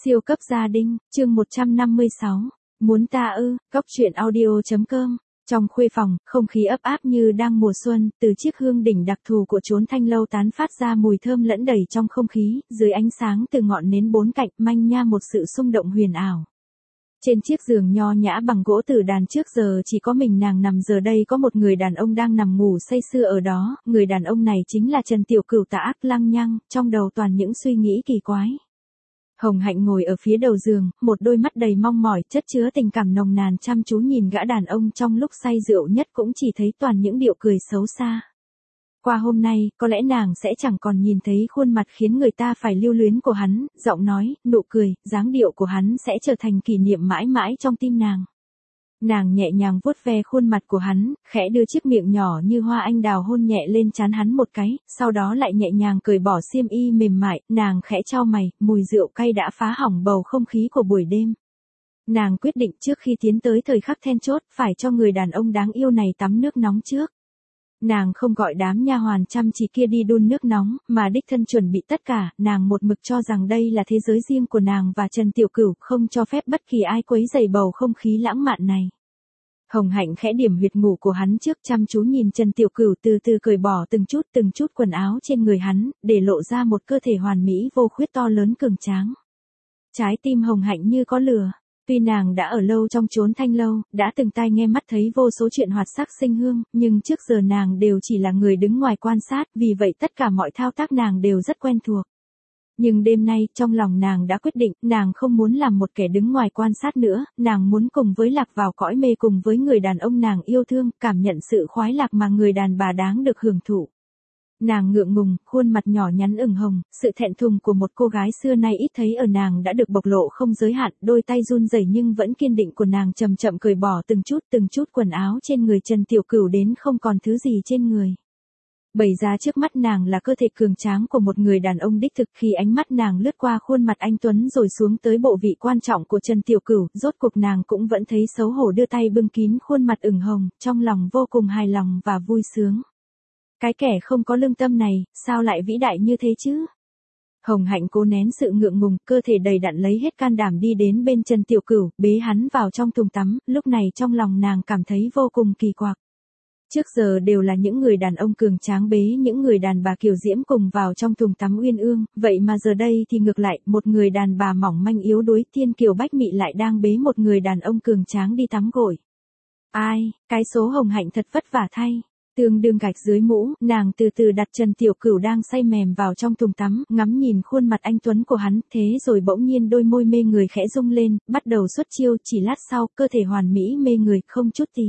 Siêu cấp gia đình, chương 156. Muốn ta ư, Cóc truyện audio.com. Trong khuê phòng, không khí ấp áp như đang mùa xuân, từ chiếc hương đỉnh đặc thù của chốn thanh lâu tán phát ra mùi thơm lẫn đầy trong không khí, dưới ánh sáng từ ngọn nến bốn cạnh, manh nha một sự xung động huyền ảo. Trên chiếc giường nho nhã bằng gỗ tử đàn trước giờ chỉ có mình nàng nằm, giờ đây có một người đàn ông đang nằm ngủ say sưa ở đó, người đàn ông này chính là Trần Tiểu Cửu tà ác lăng nhăng, trong đầu toàn những suy nghĩ kỳ quái. Hồng Hạnh ngồi ở phía đầu giường, một đôi mắt đầy mong mỏi, chất chứa tình cảm nồng nàn chăm chú nhìn gã đàn ông trong lúc say rượu nhất cũng chỉ thấy toàn những điệu cười xấu xa. Qua hôm nay, có lẽ nàng sẽ chẳng còn nhìn thấy khuôn mặt khiến người ta phải lưu luyến của hắn, giọng nói, nụ cười, dáng điệu của hắn sẽ trở thành kỷ niệm mãi mãi trong tim nàng. Nàng nhẹ nhàng vuốt ve khuôn mặt của hắn, khẽ đưa chiếc miệng nhỏ như hoa anh đào hôn nhẹ lên trán hắn một cái, sau đó lại nhẹ nhàng cởi bỏ xiêm y mềm mại, nàng khẽ chau mày, mùi rượu cay đã phá hỏng bầu không khí của buổi đêm. Nàng quyết định trước khi tiến tới thời khắc then chốt, phải cho người đàn ông đáng yêu này tắm nước nóng trước. Nàng không gọi đám nha hoàn chăm chỉ kia đi đun nước nóng, mà đích thân chuẩn bị tất cả, nàng một mực cho rằng đây là thế giới riêng của nàng và Trần Tiểu Cửu, không cho phép bất kỳ ai quấy rầy bầu không khí lãng mạn này. Hồng Hạnh khẽ điểm huyệt ngủ của hắn trước, chăm chú nhìn Trần Tiểu Cửu từ từ cởi bỏ từng chút quần áo trên người hắn, để lộ ra một cơ thể hoàn mỹ vô khuyết to lớn cường tráng. Trái tim Hồng Hạnh như có lửa. Tuy nàng đã ở lâu trong chốn thanh lâu, đã từng tai nghe mắt thấy vô số chuyện hoạt sắc sinh hương, nhưng trước giờ nàng đều chỉ là người đứng ngoài quan sát, vì vậy tất cả mọi thao tác nàng đều rất quen thuộc. Nhưng đêm nay, trong lòng nàng đã quyết định, nàng không muốn làm một kẻ đứng ngoài quan sát nữa, nàng muốn cùng với lạc vào cõi mê cùng với người đàn ông nàng yêu thương, cảm nhận sự khoái lạc mà người đàn bà đáng được hưởng thụ. Nàng ngượng ngùng, khuôn mặt nhỏ nhắn ửng hồng, sự thẹn thùng của một cô gái xưa nay ít thấy ở nàng đã được bộc lộ không giới hạn, đôi tay run rẩy nhưng vẫn kiên định của nàng chậm chậm cởi bỏ từng chút quần áo trên người Trần Tiểu Cửu đến không còn thứ gì trên người. Bày ra trước mắt nàng là cơ thể cường tráng của một người đàn ông đích thực, khi ánh mắt nàng lướt qua khuôn mặt anh tuấn rồi xuống tới bộ vị quan trọng của Trần Tiểu Cửu, rốt cuộc nàng cũng vẫn thấy xấu hổ đưa tay bưng kín khuôn mặt ửng hồng, trong lòng vô cùng hài lòng và vui sướng. Cái kẻ không có lương tâm này, sao lại vĩ đại như thế chứ? Hồng Hạnh cố nén sự ngượng ngùng, cơ thể đầy đặn lấy hết can đảm đi đến bên Trần Tiểu Cửu, bế hắn vào trong thùng tắm, lúc này trong lòng nàng cảm thấy vô cùng kỳ quặc. Trước giờ đều là những người đàn ông cường tráng bế những người đàn bà kiều diễm cùng vào trong thùng tắm uyên ương, vậy mà giờ đây thì ngược lại, một người đàn bà mỏng manh yếu đuối thiên kiều bách mị lại đang bế một người đàn ông cường tráng đi tắm gội. Ai, cái số Hồng Hạnh thật vất vả thay. Tương đương gạch dưới mũ, nàng từ từ đặt Trần Tiểu Cửu đang say mềm vào trong thùng tắm, ngắm nhìn khuôn mặt anh tuấn của hắn, thế rồi bỗng nhiên đôi môi mê người khẽ rung lên, bắt đầu xuất chiêu, chỉ lát sau, cơ thể hoàn mỹ mê người, không chút tì.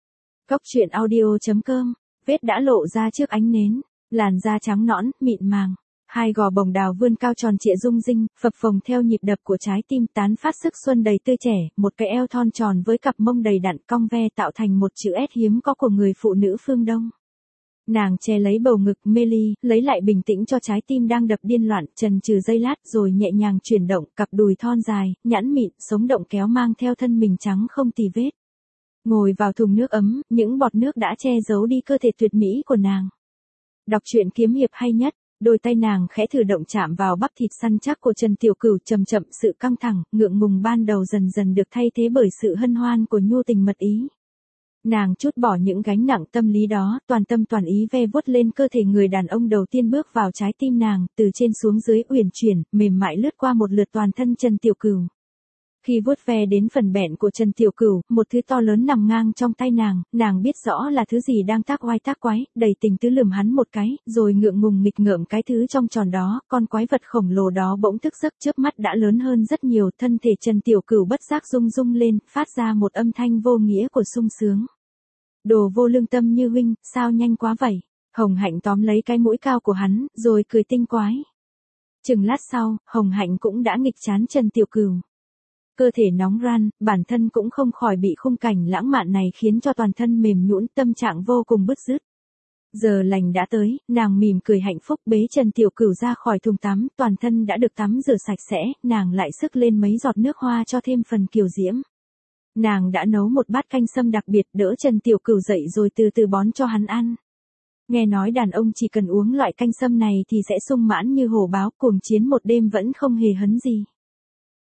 Cóc truyện audio.com, vết đã lộ ra trước ánh nến, làn da trắng nõn, mịn màng. Hai gò bồng đào vươn cao tròn trịa rung rinh, phập phồng theo nhịp đập của trái tim, tán phát sức xuân đầy tươi trẻ, một cái eo thon tròn với cặp mông đầy đặn cong ve tạo thành một chữ S hiếm có của người phụ nữ phương Đông. Nàng che lấy bầu ngực mê ly, lấy lại bình tĩnh cho trái tim đang đập điên loạn, chần chừ giây lát rồi nhẹ nhàng chuyển động, cặp đùi thon dài, nhẵn mịn, sống động kéo mang theo thân mình trắng không tì vết. Ngồi vào thùng nước ấm, những bọt nước đã che giấu đi cơ thể tuyệt mỹ của nàng. Đọc truyện kiếm hiệp hay nhất. Đôi tay nàng khẽ thử động chạm vào bắp thịt săn chắc của Trần Tiểu Cửu, chậm chậm sự căng thẳng, ngượng ngùng ban đầu dần dần được thay thế bởi sự hân hoan của nhu tình mật ý. Nàng trút bỏ những gánh nặng tâm lý đó, toàn tâm toàn ý ve vuốt lên cơ thể người đàn ông đầu tiên bước vào trái tim nàng, từ trên xuống dưới uyển chuyển, mềm mại lướt qua một lượt toàn thân Trần Tiểu Cửu. Khi vuốt ve đến phần bẹn của Trần Tiểu Cửu, một thứ to lớn nằm ngang trong tay nàng biết rõ là thứ gì đang tác oai tác quái, đầy tình tứ lườm hắn một cái, rồi ngượng ngùng nghịch ngợm cái thứ trong tròn đó, con quái vật khổng lồ đó bỗng thức giấc, chớp mắt đã lớn hơn rất nhiều, thân thể Trần Tiểu Cửu bất giác rung rung lên, phát ra một âm thanh vô nghĩa của sung sướng. Đồ vô lương tâm như huynh, sao nhanh quá vậy? Hồng Hạnh tóm lấy cái mũi cao của hắn, rồi cười tinh quái. Chừng lát sau, Hồng Hạnh cũng đã nghịch trán Trần Tiểu Cửu. Cơ thể nóng ran, bản thân cũng không khỏi bị khung cảnh lãng mạn này khiến cho toàn thân mềm nhũn, tâm trạng vô cùng bứt rứt. Giờ lành đã tới, nàng mỉm cười hạnh phúc bế Trần Tiểu Cửu ra khỏi thùng tắm, toàn thân đã được tắm rửa sạch sẽ, nàng lại sức lên mấy giọt nước hoa cho thêm phần kiều diễm. Nàng đã nấu một bát canh sâm đặc biệt, đỡ Trần Tiểu Cửu dậy rồi từ từ bón cho hắn ăn. Nghe nói đàn ông chỉ cần uống loại canh sâm này thì sẽ sung mãn như hổ báo, cuồng chiến một đêm vẫn không hề hấn gì.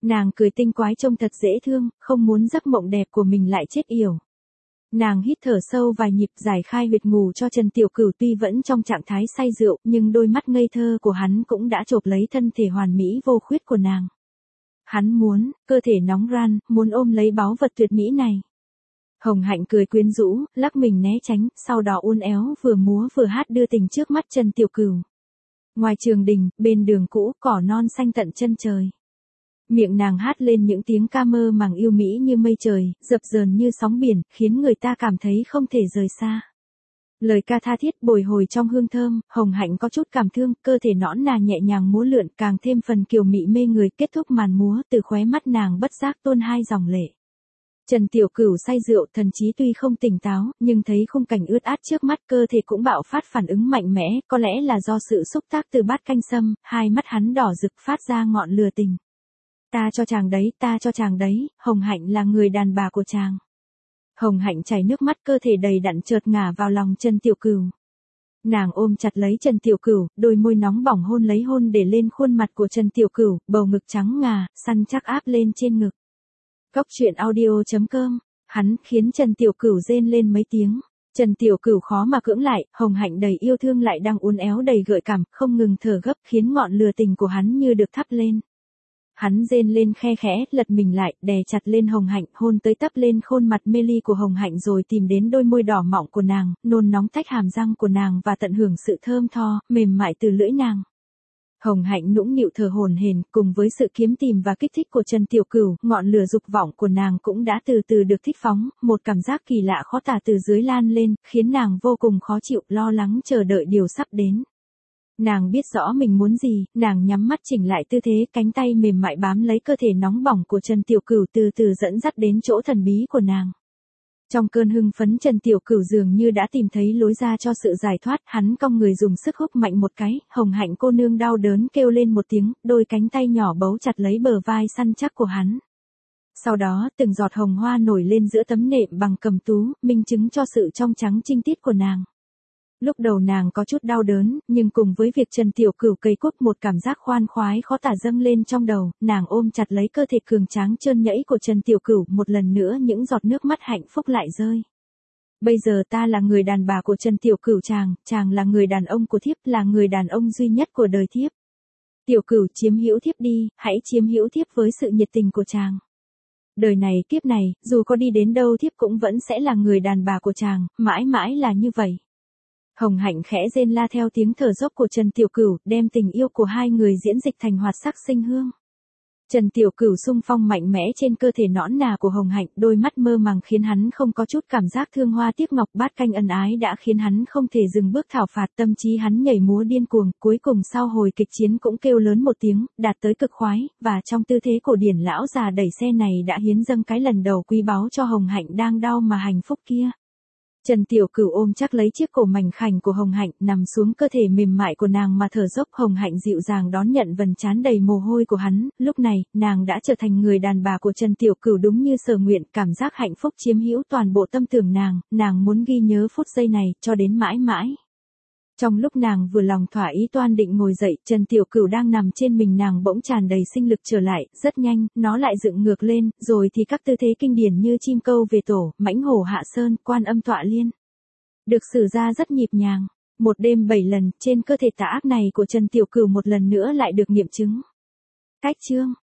Nàng cười tinh quái trông thật dễ thương, không muốn giấc mộng đẹp của mình lại chết yểu. Nàng hít thở sâu vài nhịp giải khai huyệt ngủ cho Trần Tiểu Cửu, tuy vẫn trong trạng thái say rượu, nhưng đôi mắt ngây thơ của hắn cũng đã chộp lấy thân thể hoàn mỹ vô khuyết của nàng. Hắn muốn, cơ thể nóng ran, muốn ôm lấy báu vật tuyệt mỹ này. Hồng Hạnh cười quyến rũ, lắc mình né tránh, sau đó uốn éo vừa múa vừa hát đưa tình trước mắt Trần Tiểu Cửu. Ngoài trường đình, bên đường cũ, cỏ non xanh tận chân trời. Miệng nàng hát lên những tiếng ca mơ màng yêu mỹ như mây trời, dập dờn như sóng biển, khiến người ta cảm thấy không thể rời xa. Lời ca tha thiết bồi hồi trong hương thơm, Hồng Hạnh có chút cảm thương, cơ thể nõn nà nhẹ nhàng múa lượn, càng thêm phần kiều mị mê người. Kết thúc màn múa, từ khóe mắt nàng bất giác tuôn hai dòng lệ. Trần Tiểu Cửu say rượu, thần trí tuy không tỉnh táo, nhưng thấy khung cảnh ướt át trước mắt, cơ thể cũng bạo phát phản ứng mạnh mẽ, có lẽ là do sự xúc tác từ bát canh sâm, hai mắt hắn đỏ rực phát ra ngọn lửa tình. Ta cho chàng đấy, ta cho chàng đấy, Hồng Hạnh là người đàn bà của chàng. Hồng Hạnh chảy nước mắt, cơ thể đầy đặn chợt ngả vào lòng Trần Tiểu Cửu. Nàng ôm chặt lấy Trần Tiểu Cửu, đôi môi nóng bỏng hôn lấy hôn để lên khuôn mặt của Trần Tiểu Cửu, bầu ngực trắng ngà, săn chắc áp lên trên ngực. Cóc truyện audio.com, hắn khiến Trần Tiểu Cửu rên lên mấy tiếng. Trần Tiểu Cửu khó mà cưỡng lại, Hồng Hạnh đầy yêu thương lại đang uốn éo đầy gợi cảm, không ngừng thở gấp khiến ngọn lửa tình của hắn như được thắp lên. Hắn rên lên khe khẽ, lật mình lại, đè chặt lên Hồng Hạnh, hôn tới tấp lên khuôn mặt mê ly của Hồng Hạnh rồi tìm đến đôi môi đỏ mọng của nàng, nôn nóng tách hàm răng của nàng và tận hưởng sự thơm tho, mềm mại từ lưỡi nàng. Hồng Hạnh nũng nịu thở hổn hển, cùng với sự kiếm tìm và kích thích của Trần Tiểu Cửu, ngọn lửa dục vọng của nàng cũng đã từ từ được thích phóng, một cảm giác kỳ lạ khó tả từ dưới lan lên, khiến nàng vô cùng khó chịu, lo lắng chờ đợi điều sắp đến. Nàng biết rõ mình muốn gì, nàng nhắm mắt chỉnh lại tư thế, cánh tay mềm mại bám lấy cơ thể nóng bỏng của Trần Tiểu Cửu từ từ dẫn dắt đến chỗ thần bí của nàng. Trong cơn hưng phấn, Trần Tiểu Cửu dường như đã tìm thấy lối ra cho sự giải thoát, hắn cong người dùng sức húc mạnh một cái, Hồng Hạnh cô nương đau đớn kêu lên một tiếng, đôi cánh tay nhỏ bấu chặt lấy bờ vai săn chắc của hắn. Sau đó, từng giọt hồng hoa nổi lên giữa tấm nệm bằng cầm tú, minh chứng cho sự trong trắng trinh tiết của nàng. Lúc đầu nàng có chút đau đớn, nhưng cùng với việc Trần Tiểu Cửu cầy cốt, một cảm giác khoan khoái khó tả dâng lên trong đầu, nàng ôm chặt lấy cơ thể cường tráng trơn nhẫy của Trần Tiểu Cửu, một lần nữa những giọt nước mắt hạnh phúc lại rơi. Bây giờ ta là người đàn bà của Trần Tiểu Cửu, chàng là người đàn ông của thiếp, là người đàn ông duy nhất của đời thiếp. Tiểu Cửu, chiếm hữu thiếp đi, hãy chiếm hữu thiếp với sự nhiệt tình của chàng. Đời này kiếp này, dù có đi đến đâu thiếp cũng vẫn sẽ là người đàn bà của chàng, mãi mãi là như vậy. Hồng Hạnh khẽ rên la theo tiếng thở dốc của Trần Tiểu Cửu, đem tình yêu của hai người diễn dịch thành hoạt sắc sinh hương. Trần Tiểu Cửu xung phong mạnh mẽ trên cơ thể nõn nà của Hồng Hạnh, đôi mắt mơ màng khiến hắn không có chút cảm giác thương hoa tiếc ngọc, bát canh ân ái đã khiến hắn không thể dừng bước thảo phạt, tâm trí hắn nhảy múa điên cuồng, cuối cùng sau hồi kịch chiến cũng kêu lớn một tiếng, đạt tới cực khoái, và trong tư thế cổ điển lão già đẩy xe này đã hiến dâng cái lần đầu quý báu cho Hồng Hạnh đang đau mà hạnh phúc kia. Trần Tiểu Cửu ôm chắc lấy chiếc cổ mảnh khảnh của Hồng Hạnh, nằm xuống cơ thể mềm mại của nàng mà thở dốc. Hồng Hạnh dịu dàng đón nhận vầng trán đầy mồ hôi của hắn, lúc này, nàng đã trở thành người đàn bà của Trần Tiểu Cửu đúng như sở nguyện, cảm giác hạnh phúc chiếm hữu toàn bộ tâm tưởng nàng muốn ghi nhớ phút giây này, cho đến mãi mãi. Trong lúc nàng vừa lòng thỏa ý toan định ngồi dậy, Trần Tiểu Cửu đang nằm trên mình nàng bỗng tràn đầy sinh lực trở lại, rất nhanh, nó lại dựng ngược lên, rồi thì các tư thế kinh điển như chim câu về tổ, mãnh hổ hạ sơn, quan âm tọa liên. Được sử ra rất nhịp nhàng. Một đêm 7 lần, trên cơ thể tà ác này của Trần Tiểu Cửu một lần nữa lại được nghiệm chứng. Cách chương